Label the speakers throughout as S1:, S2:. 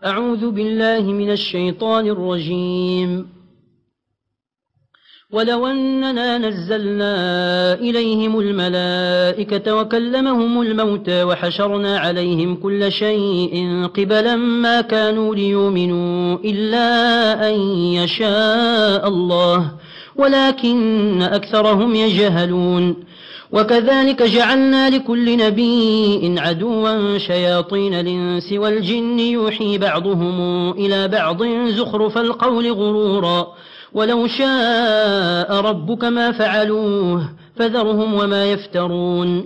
S1: أعوذ بالله من الشيطان الرجيم. ولو أننا نزلنا إليهم الملائكة وكلمهم الموتى وحشرنا عليهم كل شيء قبلا ما كانوا ليؤمنوا إلا أن يشاء الله ولكن أكثرهم يجهلون. وكذلك جعلنا لكل نبي عدوا شياطين الإنس والجن يوحي بعضهم إلى بعض زخرف القول غرورا ولو شاء ربك ما فعلوه فذرهم وما يفترون.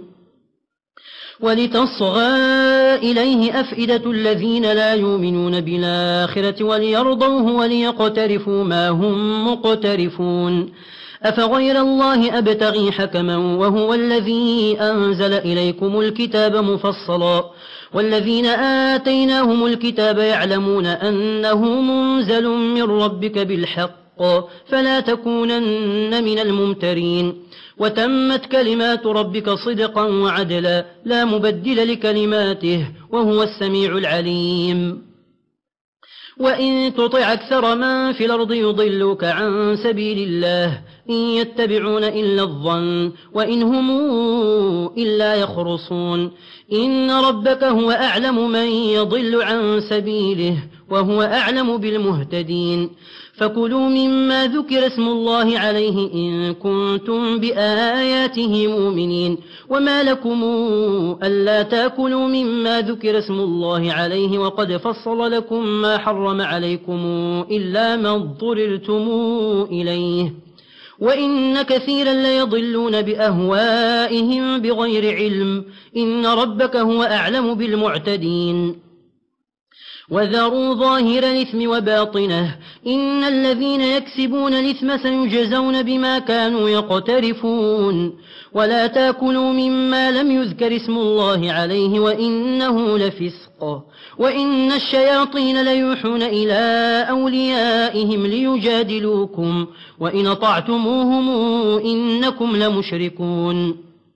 S1: ولتصغى إليه أفئدة الذين لا يؤمنون بالآخرة وليرضوه وليقترفوا ما هم مقترفون. أفغير الله أبتغي حكما وهو الذي أنزل إليكم الكتاب مفصلا والذين آتيناهم الكتاب يعلمون أنه منزل من ربك بالحق فلا تكونن من الممترين. وتمت كلمات ربك صدقا وعدلا لا مبدل لكلماته وهو السميع العليم. وإن تطع أكثر من في الأرض يضلوك عن سبيل الله إن يتبعون إلا الظن وإن هم إلا يخرصون. إن ربك هو أعلم من يضل عن سبيله وهو أعلم بالمهتدين. فكلوا مما ذكر اسم الله عليه إن كنتم بآياته مؤمنين. وما لكم ألا تأكلوا مما ذكر اسم الله عليه وقد فصل لكم ما حرم عليكم إلا ما اضطررتم إليه وإن كثيرا ليضلون بأهوائهم بغير علم. إن ربك هو أعلم بالمعتدين. وذروا ظاهر الإثم وباطنه إن الذين يكسبون الإثم سيجزون بما كانوا يقترفون. ولا تأكلوا مما لم يذكر اسم الله عليه وإنه لفسق وإن الشياطين ليوحون إلى أوليائهم ليجادلوكم وإن أطعتموهم إنكم لمشركون.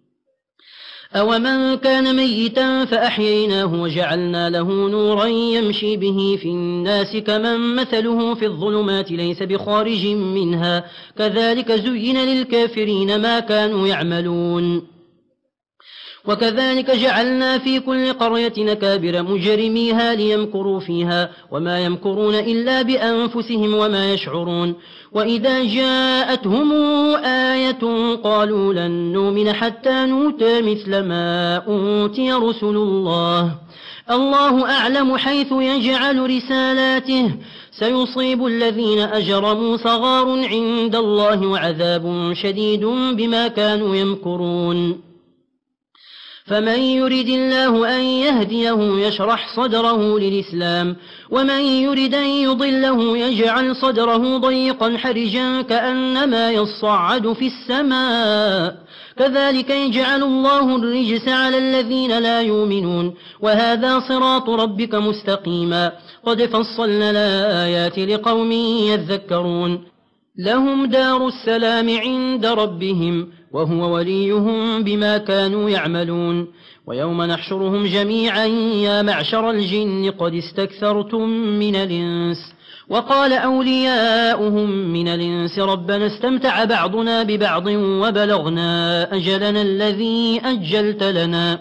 S1: أومن كان ميتا فأحييناه وجعلنا له نورا يمشي به في الناس كمن مثله في الظلمات ليس بخارج منها كذلك زين للكافرين ما كانوا يعملون. وكذلك جعلنا في كل قرية أكابر مجرميها ليمكروا فيها وما يمكرون إلا بأنفسهم وما يشعرون. وإذا جاءتهم آية قالوا لن نؤمن حتى نؤتى مثل ما أوتي رسل الله. الله أعلم حيث يجعل رسالاته سيصيب الذين أجرموا صغار عند الله وعذاب شديد بما كانوا يمكرون. فمن يرد الله أن يهديه يشرح صدره للإسلام ومن يرد أن يضله يجعل صدره ضيقا حرجا كأنما يصعد في السماء كذلك يجعل الله الرجس على الذين لا يؤمنون. وهذا صراط ربك مستقيما قد فصلنا الآيات لقوم يذكرون. لهم دار السلام عند ربهم وهو وليهم بما كانوا يعملون. ويوم نحشرهم جميعا يا معشر الجن قد استكثرتم من الإنس وقال أولياؤهم من الإنس ربنا استمتع بعضنا ببعض وبلغنا أجلنا الذي أجلت لنا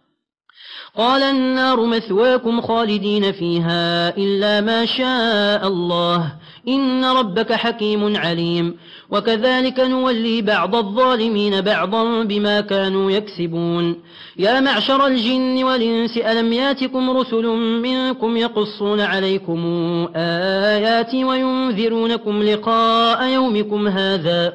S1: قال النار مثواكم خالدين فيها إلا ما شاء الله إن ربك حكيم عليم. وكذلك نولي بعض الظالمين بعضا بما كانوا يكسبون. يا معشر الجن والإنس ألم ياتكم رسل منكم يقصون عليكم آياتي وينذرونكم لقاء يومكم هذا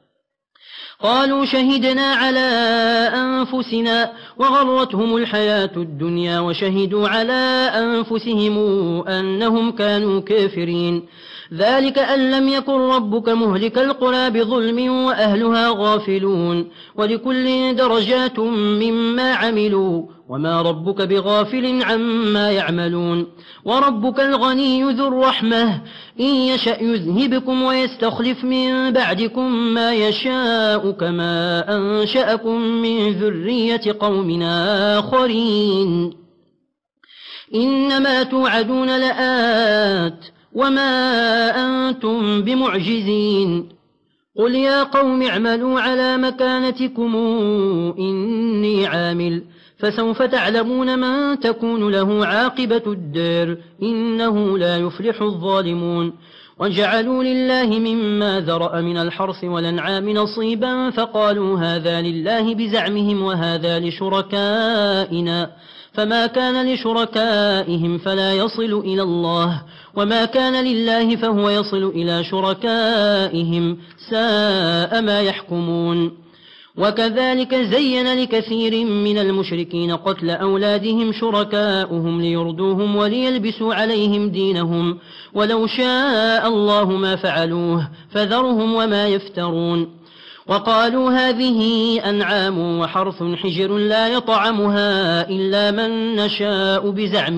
S1: قالوا شهدنا على أنفسنا وغرتهم الحياة الدنيا وشهدوا على أنفسهم أنهم كانوا كافرين. ذلك أن لم يكن ربك مهلك القرى بظلم وأهلها غافلون ولكل درجات مما عملوا وما ربك بغافل عما يعملون. وربك الغني ذو الرحمة إن يشأ يذهبكم ويستخلف من بعدكم ما يشاء كما أنشأكم من ذرية قوم آخرين إنما توعدون لآت وما أنتم بمعجزين قل يا قوم اعملوا على مكانتكم إني عامل فسوف تعلمون من تكون له عاقبة الدار إنه لا يفلح الظالمون وجعلوا لله مما ذرأ من الحرث والأنعام نصيبا فقالوا هذا لله بزعمهم وهذا لشركائنا فما كان لشركائهم فلا يصل إلى الله وما كان لله فهو يصل إلى شركائهم ساء ما يحكمون وكذلك زين لكثير من المشركين قتل أولادهم شركاؤهم ليردوهم وليلبسوا عليهم دينهم ولو شاء الله ما فعلوه فذرهم وما يفترون وقالوا هذه أنعام وحرث حجر لا يطعمها إلا من نشاء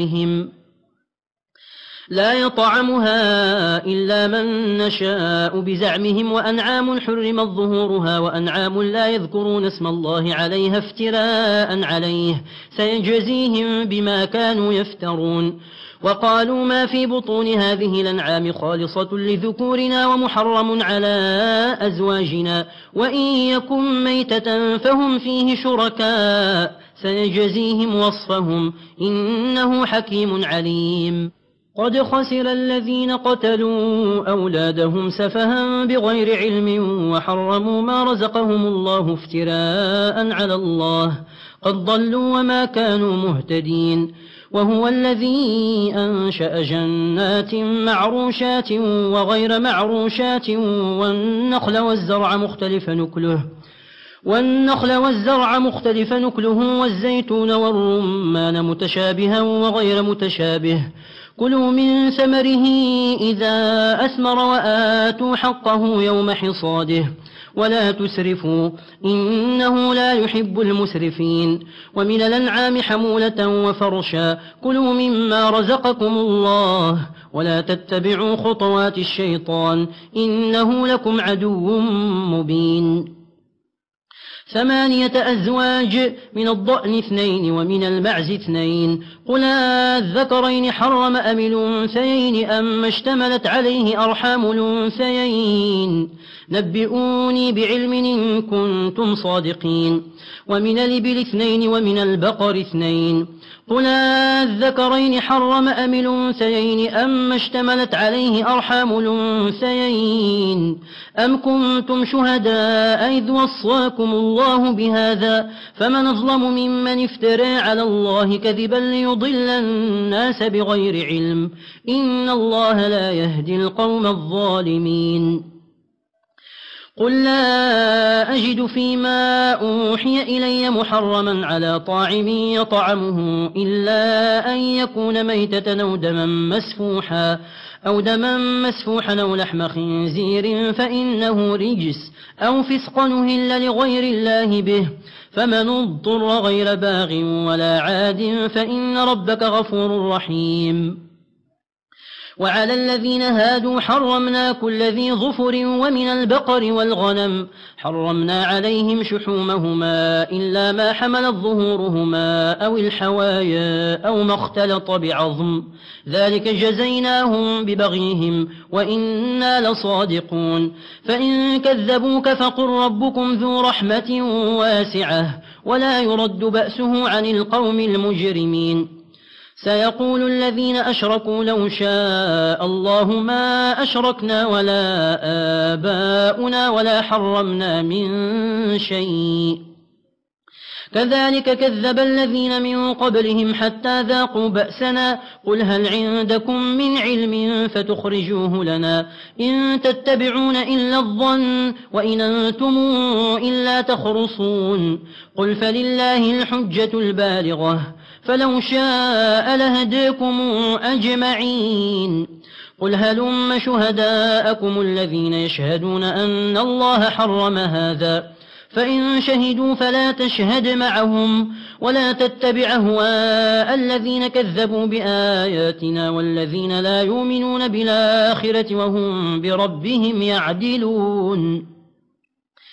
S1: بزعمهم وأنعام حرمت ظهورها وأنعام لا يذكرون اسم الله عليها افتراء عليه سيجزيهم بما كانوا يفترون وقالوا ما في بطون هذه الأنعام خالصة لذكورنا ومحرم على أزواجنا وإن يكن ميتة فهم فيه شركاء سيجزيهم وصفهم إنه حكيم عليم قد خسر الذين قتلوا أولادهم سفها بغير علم وحرموا ما رزقهم الله افتراء على الله قد ضلوا وما كانوا مهتدين وهو الذي أنشأ جنات معروشات وغير معروشات والنخل والزرع مختلف نكله والزيتون والرمان متشابها وغير متشابه كلوا من ثمره إذا أثمر وآتوا حقه يوم حصاده ولا تسرفوا إنه لا يحب المسرفين ومن الأنعام حمولة وفرشا كلوا مما رزقكم الله ولا تتبعوا خطوات الشيطان إنه لكم عدو مبين 8 أزواج من الضأن 2 ومن المعز 2 قل الذكرين حرم أم الأنثيين أما اشتملت عليه أرحام الأنثيين نبئوني بعلم إن كنتم صادقين ومن الإبل 2 ومن البقر 2 قل الذكرين حرم أم الأنثيين أما اشتملت عليه أرحام الأنثيين أم كنتم شهداء إذ وصاكم الله بهذا فمن أظلم ممن افترى على الله كذبا ليضل الناس بغير علم إن الله لا يهدي القوم الظالمين قل لا أجد فيما أوحي إلي محرما على طاعم يطعمه إلا أن يكون ميتة أو دما مسفوحا أو لحم خنزير فإنه رجس أو فسقا أهل لغير الله به فمن اضطر غير باغ ولا عاد فإن ربك غفور رحيم وعلى الذين هادوا حرمنا كل ذي ظفر ومن البقر والغنم حرمنا عليهم شحومهما إلا ما حملت ظهورهما أو الحوايا أو ما اختلط بعظم ذلك جزيناهم ببغيهم وإنا لصادقون فإن كذبوك فقل ربكم ذو رحمة واسعة ولا يرد بأسه عن القوم المجرمين سيقول الذين أشركوا لو شاء الله ما أشركنا ولا آباؤنا ولا حرمنا من شيء كذلك كذب الذين من قبلهم حتى ذاقوا بأسنا قل هل عندكم من علم فتخرجوه لنا إن تتبعون إلا الظن وإن أنتم إلا تخرصون قل فلله الحجة البالغة فلو شاء لهديكم أجمعين قل هلم شهداءكم الذين يشهدون أن الله حرم هذا فإن شهدوا فلا تشهد معهم ولا تتبع أهواء الذين كذبوا بآياتنا والذين لا يؤمنون بالآخرة وهم بربهم يعدلون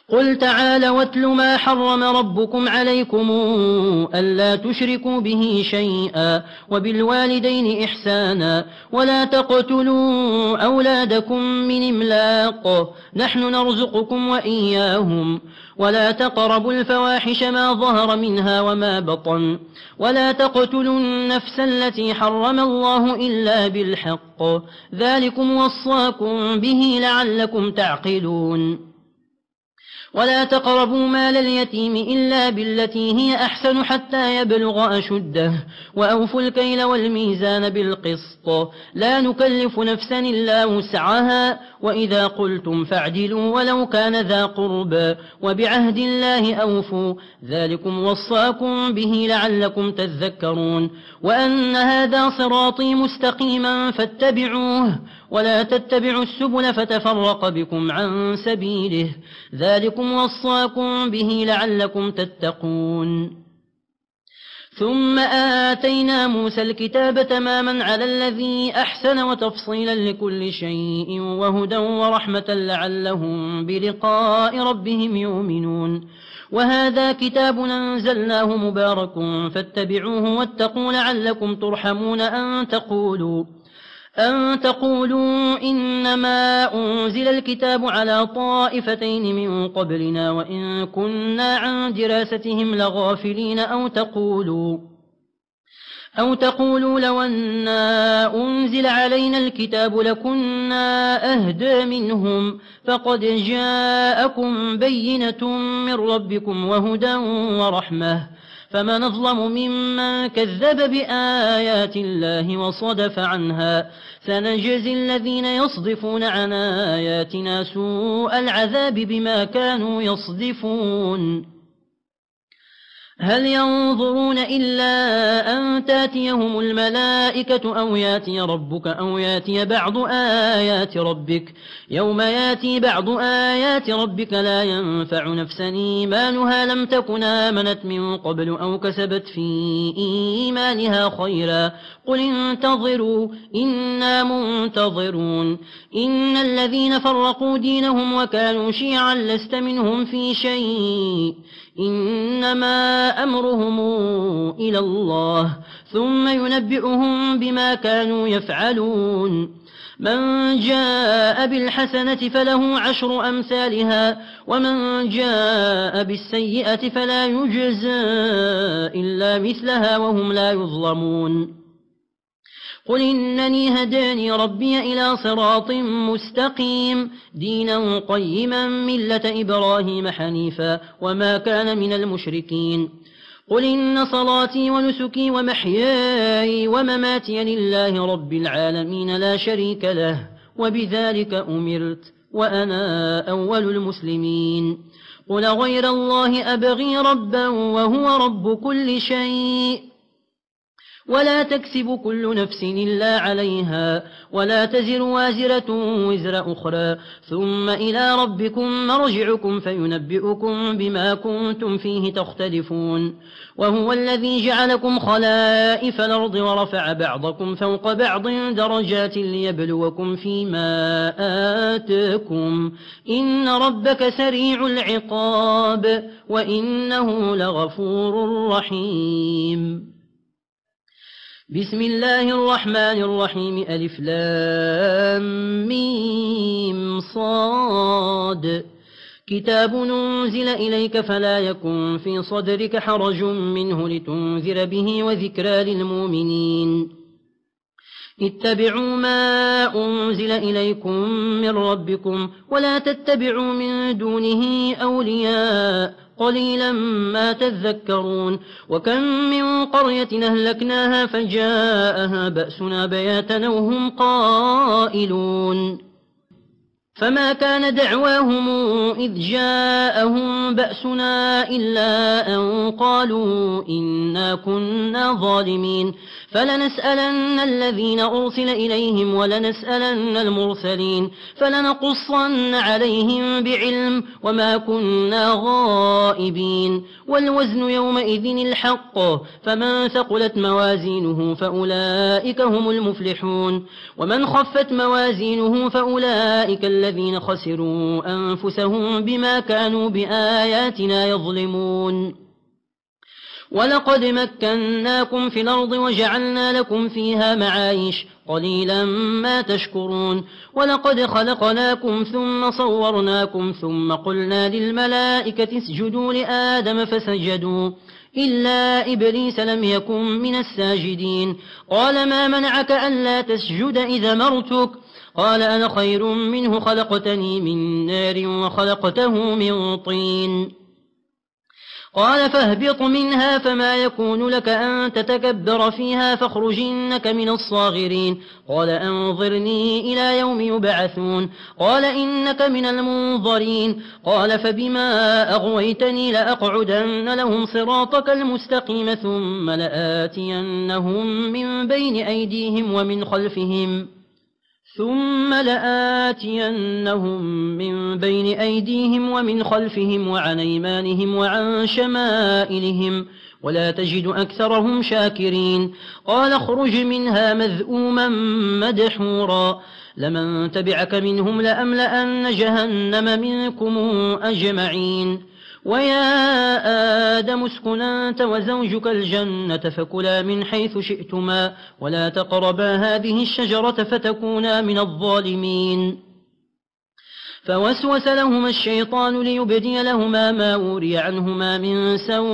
S1: قل تعالوا واتل ما حرم ربكم عليكم ألا تشركوا به شيئا وبالوالدين إحسانا ولا تقتلوا أولادكم من إملاق نحن نرزقكم وإياهم ولا تقربوا الفواحش ما ظهر منها وما بطن ولا تقتلوا النفس التي حرم الله إلا بالحق ذلكم وصاكم به لعلكم تعقلون ولا تقربوا مال اليتيم إلا بالتي هي أحسن حتى يبلغ أشده وأوفوا الكيل والميزان بالقسط لا نكلف نفسا إلا وسعها وإذا قلتم فاعدلوا ولو كان ذا قربى وبعهد الله أوفوا ذلكم وصاكم به لعلكم تذكرون وأن هذا صراطي مستقيما فاتبعوه ولا تتبعوا السبل فتفرق بكم عن سبيله ذلكم وصاكم به لعلكم تتقون ثم آتينا موسى الكتاب تماما على الذي أحسن وتفصيلا لكل شيء وهدى ورحمة لعلهم بلقاء ربهم يؤمنون وهذا كتاب أنزلناه مبارك فاتبعوه واتقوا لعلكم ترحمون أن تقولوا إنما أنزل الكتاب على طائفتين من قبلنا وإن كنا عن دراستهم لغافلين أو تقولوا لو أنا أنزل علينا الكتاب لكنا أهدى منهم فقد جاءكم بينة من ربكم وهدى ورحمة فمن أظلم ممن كذب بآيات الله وصدف عنها سنجزي الذين يصدفون عن آياتنا سوء العذاب بما كانوا يصدفون هل ينظرون إلا أن تاتيهم الملائكة أو ياتي ربك أو ياتي بعض آيات ربك يوم ياتي بعض آيات ربك لا ينفع نفسا إيمانها لم تكن آمنت من قبل أو كسبت في إيمانها خيرا قل انتظروا إنا منتظرون إن الذين فرقوا دينهم وكانوا شيعا لست منهم في شيء إنما أمرهم إلى الله ثم ينبئهم بما كانوا يفعلون من جاء بالحسنة فله 10 أمثالها ومن جاء بالسيئة فلا يجزى إلا مثلها وهم لا يظلمون قل إنني هداني ربي إلى صراط مستقيم دينا قيما ملة إبراهيم حنيفا وما كان من المشركين قل إن صلاتي ونسكي ومحياي ومماتي لله رب العالمين لا شريك له وبذلك أمرت وأنا أول المسلمين قل غير الله أبغي ربا وهو رب كل شيء ولا تكسب كل نفس إلا عليها ولا تزر وازرة وزر أخرى ثم إلى ربكم مرجعكم فينبئكم بما كنتم فيه تختلفون وهو الذي جعلكم خلائف الأرض ورفع بعضكم فوق بعض درجات ليبلوكم فيما آتاكم إن ربك سريع العقاب وإنه لغفور رحيم بسم الله الرحمن الرحيم ألف لام ميم صاد كتاب ننزل إليك فلا يكن في صدرك حرج منه لتنذر به وذكرى للمؤمنين اتبعوا ما أنزل إليكم من ربكم ولا تتبعوا من دونه أولياء قليلا ما تذكرون وكم من قرية أهلكناها فجاءها بأسنا بياتا وهم قائلون فما كان دعواهم إذ جاءهم بأسنا إلا أن قالوا إنا كنا ظالمين فلنسألن الذين أرسل إليهم ولنسألن المرسلين فلنقصن عليهم بعلم وما كنا غائبين والوزن يومئذ الحق فمن ثقلت موازينه فأولئك هم المفلحون ومن خفت موازينه فأولئك الذين الذين خسروا أنفسهم بما كانوا بآياتنا يظلمون ولقد مكناكم في الأرض وجعلنا لكم فيها معايش قليلا ما تشكرون ولقد خلقناكم ثم صورناكم ثم قلنا للملائكة اسجدوا لآدم فسجدوا إلا إبليس لم يكن من الساجدين قال ما منعك ألا تسجد إذا مرتك قال أنا خير منه خلقتني من نار وخلقته من طين قال فاهبط منها فما يكون لك أن تتكبر فيها فاخرج إنك من الصاغرين قال أنظرني إلى يوم يبعثون قال إنك من المنظرين قال فبما أغويتني لأقعدن لهم صراطك المستقيم ثم لآتينهم من بين أيديهم ومن خلفهم وعن أيمانهم وعن شمائلهم ولا تجد أكثرهم شاكرين قال اخرج منها مذءوما مدحورا لمن تبعك منهم لأملأن جهنم منكم أجمعين ويا آدم اسكن أنت وزوجك الجنة فكلا من حيث شئتما ولا تقربا هذه الشجرة فتكونا من الظالمين فوسوس لهما الشيطان ليبدي لهما ما وري عنهما من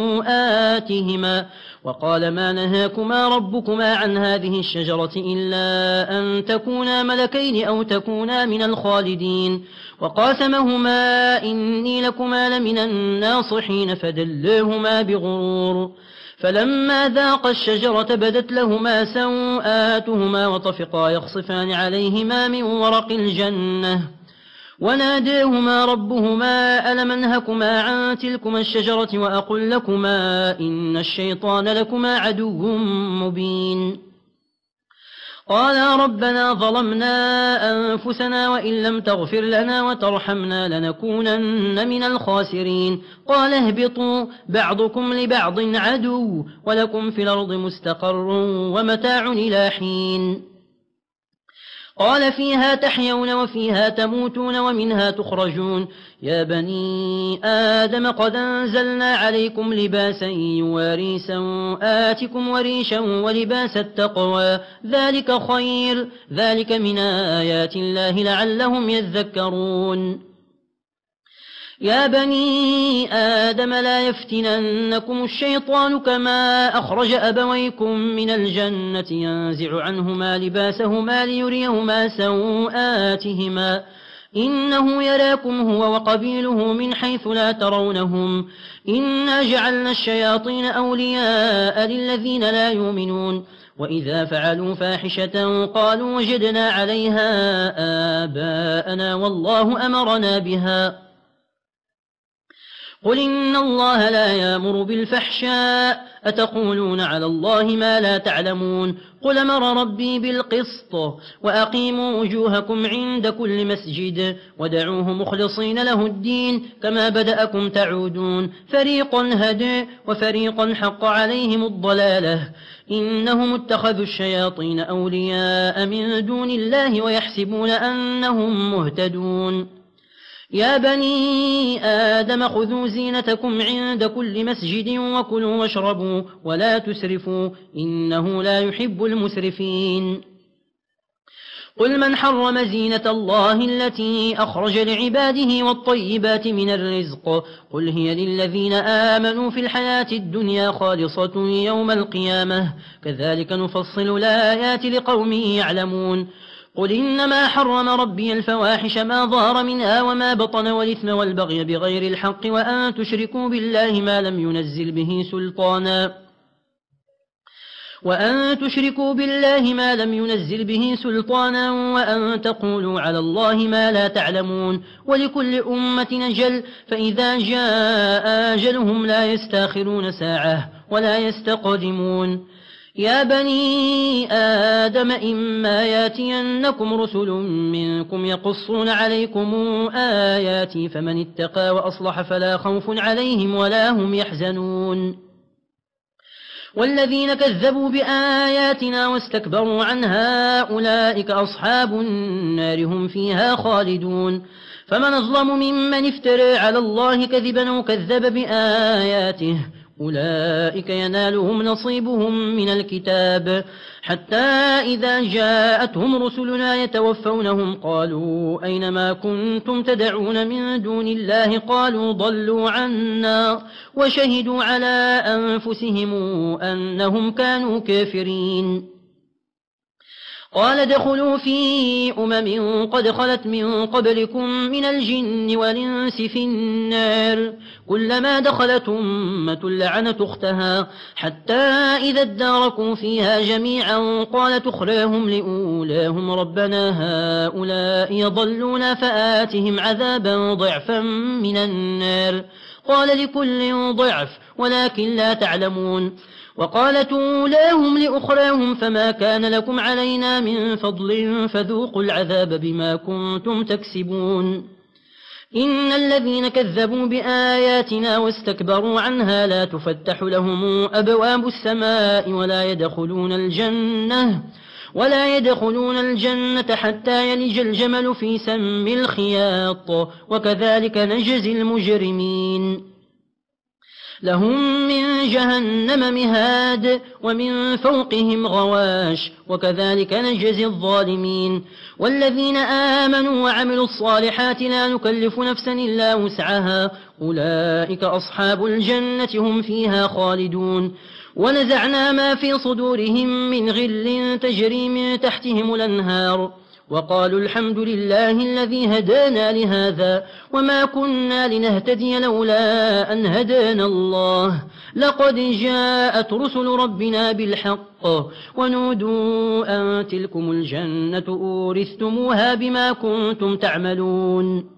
S1: سوآتهما وقال ما نهاكما ربكما عن هذه الشجرة إلا أن تكونا ملكين أو تكونا من الخالدين وقاسمهما إني لكما لمن الناصحين فدلاهما بغرور فلما ذاقا الشجرة بدت لهما سوآتهما وطفقا يخصفان عليهما من ورق الجنة وناديهما ربهما ألم أنهكما عن تلكما الشجرة وأقل لكما إن الشيطان لكما عدو مبين قالا ربنا ظلمنا أنفسنا وإن لم تغفر لنا وترحمنا لنكونن من الخاسرين قال اهبطوا بعضكم لبعض عدو ولكم في الأرض مستقر ومتاع إلى حين قال فيها تحيون وفيها تموتون ومنها تخرجون يا بني آدم قد أنزلنا عليكم لباسا يواري سوآتكم وريشا ولباس التقوى ذلك خير ذلك من آيات الله لعلهم يذكرون يا بني آدم لا يفتننكم الشيطان كما أخرج أبويكم من الجنة ينزع عنهما لباسهما ليريهما سوآتهما إنه يراكم هو وقبيله من حيث لا ترونهم إنا جعلنا الشياطين أولياء للذين لا يؤمنون وإذا فعلوا فاحشة قالوا وجدنا عليها آباءنا والله أمرنا بها قل إن الله لا يأمر بالفحشاء أتقولون على الله ما لا تعلمون قل أمر ربي بالقسط وأقيموا وجوهكم عند كل مسجد ودعوه مخلصين له الدين كما بدأكم تعودون فريقا هدى وفريقا حق عليهم الضلالة إنهم اتخذوا الشياطين أولياء من دون الله ويحسبون أنهم مهتدون يا بني آدم خذوا زينتكم عند كل مسجد وكلوا واشربوا ولا تسرفوا إنه لا يحب المسرفين قل من حرم زينة الله التي أخرج لعباده والطيبات من الرزق قل هي للذين آمنوا في الحياة الدنيا خالصة يوم القيامة كذلك نفصل الآيات لقوم يعلمون قل إنما حرم ربي الفواحش ما ظهر منها وما بطن والإثم والبغي بغير الحق وأن تشركوا بالله ما لم ينزل به سلطانا وأن تقولوا على الله ما لا تعلمون ولكل أمة أجل فإذا جاء أجلهم لا يستاخرون ساعة ولا يستقدمون يا بني آدم إما ياتينكم رسل منكم يقصون عليكم آياتي فمن اتقى وأصلح فلا خوف عليهم ولا هم يحزنون والذين كذبوا بآياتنا واستكبروا عنها أولئك أصحاب النار هم فيها خالدون فمن أظلم ممن افترى على الله كذبا وكذب بآياته أولئك ينالهم نصيبهم من الكتاب حتى إذا جاءتهم رسلنا يتوفونهم قالوا أينما كنتم تدعون من دون الله قالوا ضلوا عنا وشهدوا على أنفسهم أنهم كانوا كافرين قال ادخلوا في قد خلت من قبلكم من الجن والإنس في النار كلما دخلت أمة لعنت أختها حتى إذا اداركوا فيها جميعا قالت أخراهم لأولاهم ربنا هؤلاء يضلون فآتهم عذابا ضعفا من النار قال لكل ضعف ولكن لا تعلمون وقالت أولاهم لأخراهم فما كان لكم علينا من فضل فذوقوا العذاب بما كنتم تكسبون إن الذين كذبوا بآياتنا واستكبروا عنها لا تفتح لهم أبواب السماء ولا يدخلون الجنة حتى يلج الجمل في سم الخياط وكذلك نجزي المجرمين لهم من جهنم مهاد ومن فوقهم غواش وكذلك نجزي الظالمين والذين آمنوا وعملوا الصالحات لا نكلف نفسا إلا وسعها أولئك أصحاب الجنة هم فيها خالدون ونزعنا ما في صدورهم من غل تجري من تحتهم الأنهار وقالوا الحمد لله الذي هدانا لهذا وما كنا لنهتدي لولا أن هدانا الله لقد جاءت رسل ربنا بالحق ونودوا أن تلكم الجنة أورثتموها بما كنتم تعملون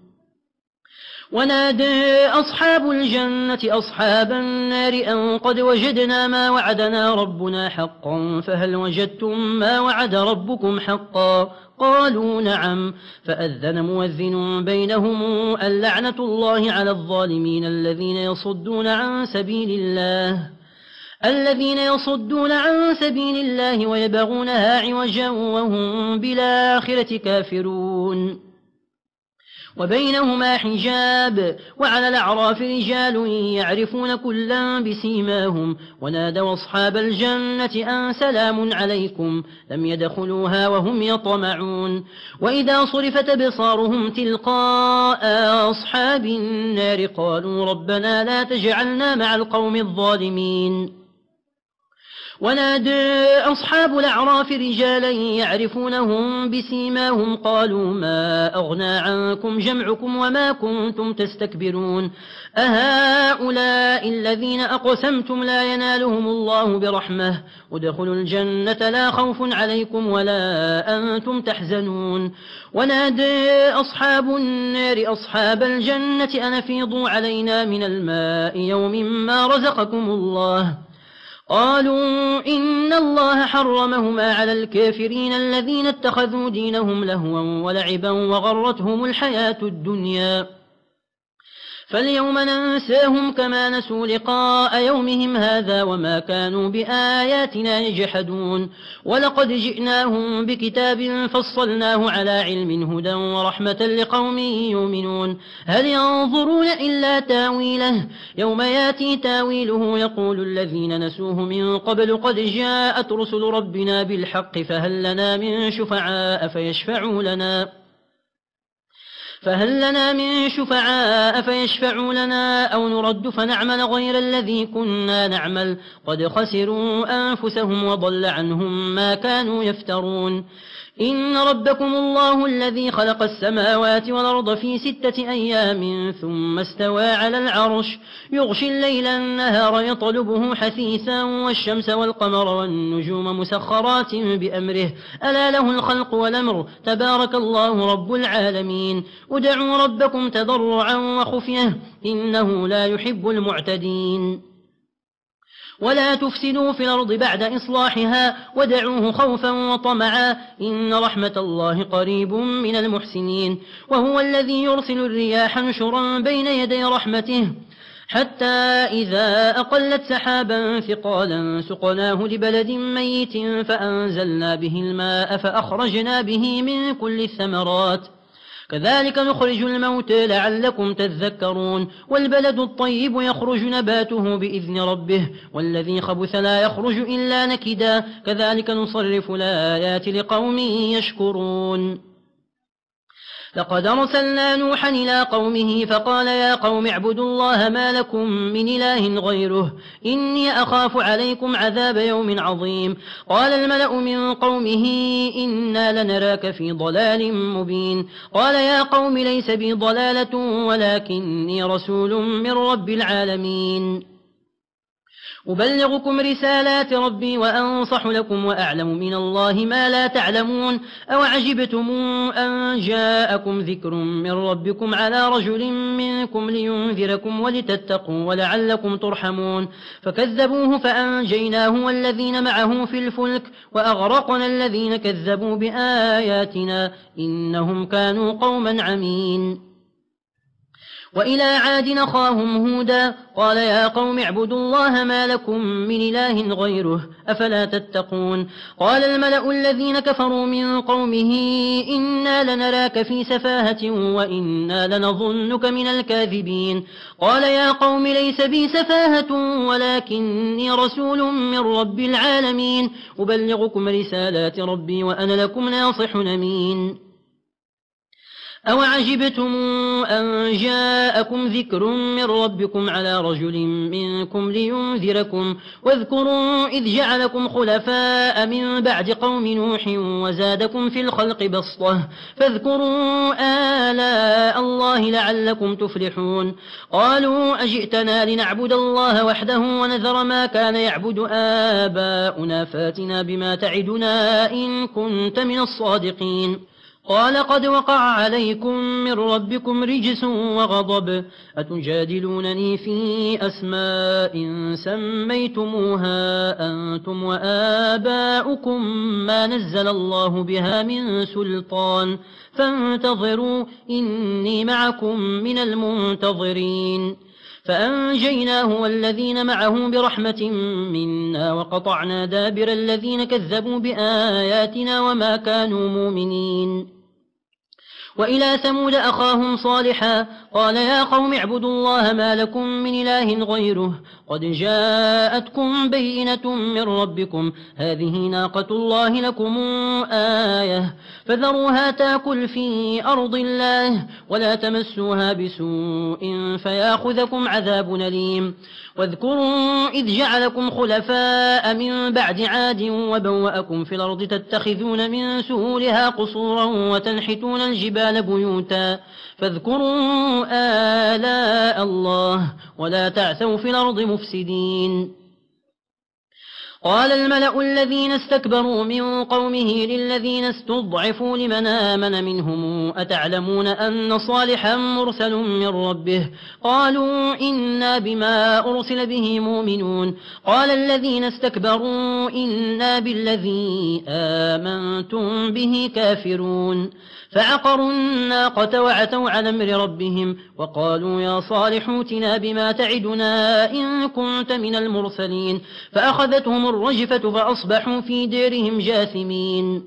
S1: ونادى أصحاب الجنة أصحاب النار أن قد وجدنا ما وعدنا ربنا حقا فهل وجدتم ما وعد ربكم حقا قالوا نعم فأذن مؤذن بينهم اللعنة الله على الظالمين الذين يصدون عن سبيل الله ويبغونها عوجا وهم بالآخرة كافرون وبينهما حجاب وعلى الأعراف رجال يعرفون كلا بسيماهم ونادوا أصحاب الجنة أن سلام عليكم لم يدخلوها وهم يطمعون وإذا صرفت أبصارهم تلقاء أصحاب النار قالوا ربنا لا تجعلنا مع القوم الظالمين ونادى أصحاب الأعراف رجالا يعرفونهم بسيماهم قالوا ما أغنى عنكم جمعكم وما كنتم تستكبرون أهؤلاء الذين أقسمتم لا ينالهم الله برحمة ادخلوا الجنة لا خوف عليكم ولا أنتم تحزنون ونادى أصحاب النار أصحاب الجنة أن أفيضوا علينا من الماء يوم ما رزقكم الله قالوا إن الله حرمهما على الكافرين الذين اتخذوا دينهم لهوا ولعبا وغرتهم الحياة الدنيا فاليوم ننساهم كما نسوا لقاء يومهم هذا وما كانوا بآياتنا يجحدون ولقد جئناهم بكتاب فصلناه على علم هدى ورحمة لقوم يؤمنون هل ينظرون إلا تاويله يوم ياتي تاويله يقول الذين نسوه من قبل قد جاءت رسل ربنا بالحق فهل لنا من شفعاء فيشفعوا لنا أو نرد فنعمل غير الذي كنا نعمل قد خسروا أنفسهم وضل عنهم ما كانوا يفترون إن ربكم الله الذي خلق السماوات والأرض في 6 أيام ثم استوى على العرش يغشي الليل النهار يطلبه حثيثا والشمس والقمر والنجوم مسخرات بأمره ألا له الخلق والأمر تبارك الله رب العالمين ادعوا ربكم تضرعا وخفية إنه لا يحب المعتدين ولا تفسدوا في الأرض بعد إصلاحها ودعوه خوفا وطمعا إن رحمة الله قريب من المحسنين وهو الذي يرسل الرياح نشرا بين يدي رحمته حتى إذا أقلت سحابا ثقالا سقناه لبلد ميت فأنزلنا به الماء فأخرجنا به من كل الثمرات كذلك نخرج الموت لعلكم تذكرون والبلد الطيب يخرج نباته بإذن ربه والذي خبث لا يخرج إلا نكدا كذلك نصرف الآيات لقوم يشكرون لقد أرسلنا نوحا إلى قومه فقال يا قوم اعبدوا الله ما لكم من إله غيره إني أخاف عليكم عذاب يوم عظيم قال الملأ من قومه إنا لنراك في ضلال مبين قال يا قوم ليس بي ضلالة ولكني رسول من رب العالمين أبلغكم رسالات ربي وأنصح لكم وأعلم من الله ما لا تعلمون أو عجبتم أن جاءكم ذكر من ربكم على رجل منكم لينذركم ولتتقوا ولعلكم ترحمون فكذبوه فأنجيناه والذين معه في الفلك وأغرقنا الذين كذبوا بآياتنا إنهم كانوا قوما عمين وإلى عاد أخاهم هودا قال يا قوم اعبدوا الله ما لكم من إله غيره أفلا تتقون قال الملأ الذين كفروا من قومه إنا لنراك في سفاهة وإنا لنظنك من الكاذبين قال يا قوم ليس بي سفاهة ولكني رسول من رب العالمين أبلغكم رسالات ربي وأنا لكم ناصح أمين أو عجبتم أن جاءكم ذكر من ربكم على رجل منكم لينذركم واذكروا إذ جعلكم خلفاء من بعد قوم نوح وزادكم في الخلق بسطة فاذكروا آلاء الله لعلكم تفلحون قالوا أجئتنا لنعبد الله وحده ونذر ما كان يعبد آباؤنا فاتنا بما تعدنا إن كنت من الصادقين قال قد وقع عليكم من ربكم رجس وغضب أتجادلونني في أسماء سميتموها أنتم وآباؤكم ما نزل الله بها من سلطان فانتظروا إني معكم من المنتظرين فأنجيناه والذين معه برحمة منا وقطعنا دابر الذين كذبوا بآياتنا وما كانوا مؤمنين وإلى ثمود أخاهم صالحا قال يا قوم اعبدوا الله ما لكم من إله غيره قد جاءتكم بينة من ربكم هذه ناقة الله لكم آية فذروها تاكل في أرض الله ولا تمسوها بسوء فياخذكم عذاب أليم واذكروا إذ جعلكم خلفاء من بعد عاد وبوأكم في الأرض تتخذون من سهولها قصورا وتنحتون الجبال بيوتا فاذكروا آلاء الله ولا تعثوا في الأرض مفسدين قال الملأ الذين استكبروا من قومه للذين استضعفوا لمن آمن منهم أتعلمون أن صالحا مرسل من ربه قالوا إنا بما أرسل به مؤمنون قال الذين استكبروا إنا بالذي آمنتم به كافرون فعقروا الناقة وعتوا عن أمر ربهم وقالوا يا صالح ائتنا بما تعدنا إن كنت من المرسلين فأخذتهم الرجفة فأصبحوا في ديرهم جاثمين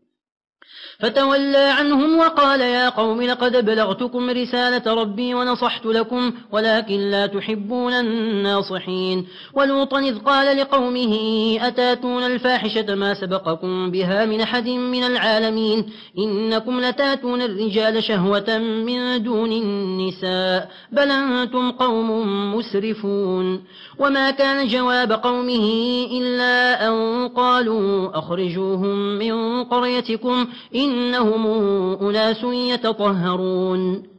S1: فتولى عنهم وقال يا قوم لقد بلغتكم رسالة ربي ونصحت لكم ولكن لا تحبون الناصحين ولوطا إذ قال لقومه أتاتون الفاحشة ما سبقكم بها من أحد من العالمين إنكم لتاتون الرجال شهوة من دون النساء بل أنتم قوم مسرفون وما كان جواب قومه إلا أن قالوا أخرجوهم من قريتكم إنهم أناس يتطهرون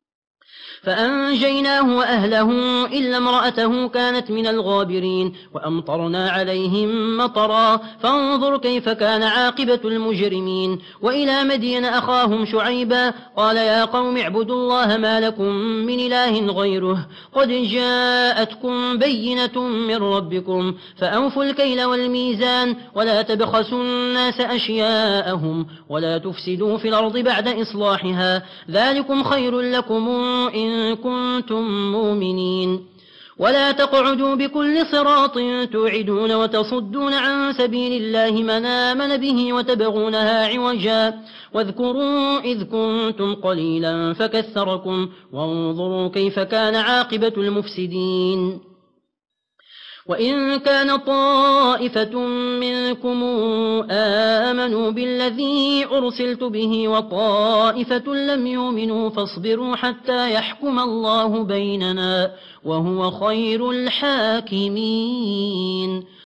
S1: فأنجيناه وأهله إلا امرأته كانت من الغابرين وأمطرنا عليهم مطرا فانظر كيف كان عاقبة المجرمين وإلى مدين أخاهم شعيبا قال يا قوم اعبدوا الله ما لكم من إله غيره قد جاءتكم بينة من ربكم فأوفوا الكيل والميزان ولا تبخسوا الناس أشياءهم ولا تفسدوا في الأرض بعد إصلاحها ذلكم خير لكم إن كنتم مؤمنين ولا تقعدوا بكل صراط توعدون وتصدون عن سبيل الله من آمن به وتبغونها عوجا واذكروا إذ كنتم قليلا فكثركم وانظروا كيف كان عاقبة المفسدين. وإن كان طائفة منكم آمنوا بالذي أرسلت به وطائفة لم يؤمنوا فاصبروا حتى يحكم الله بيننا وهو خير الحاكمين.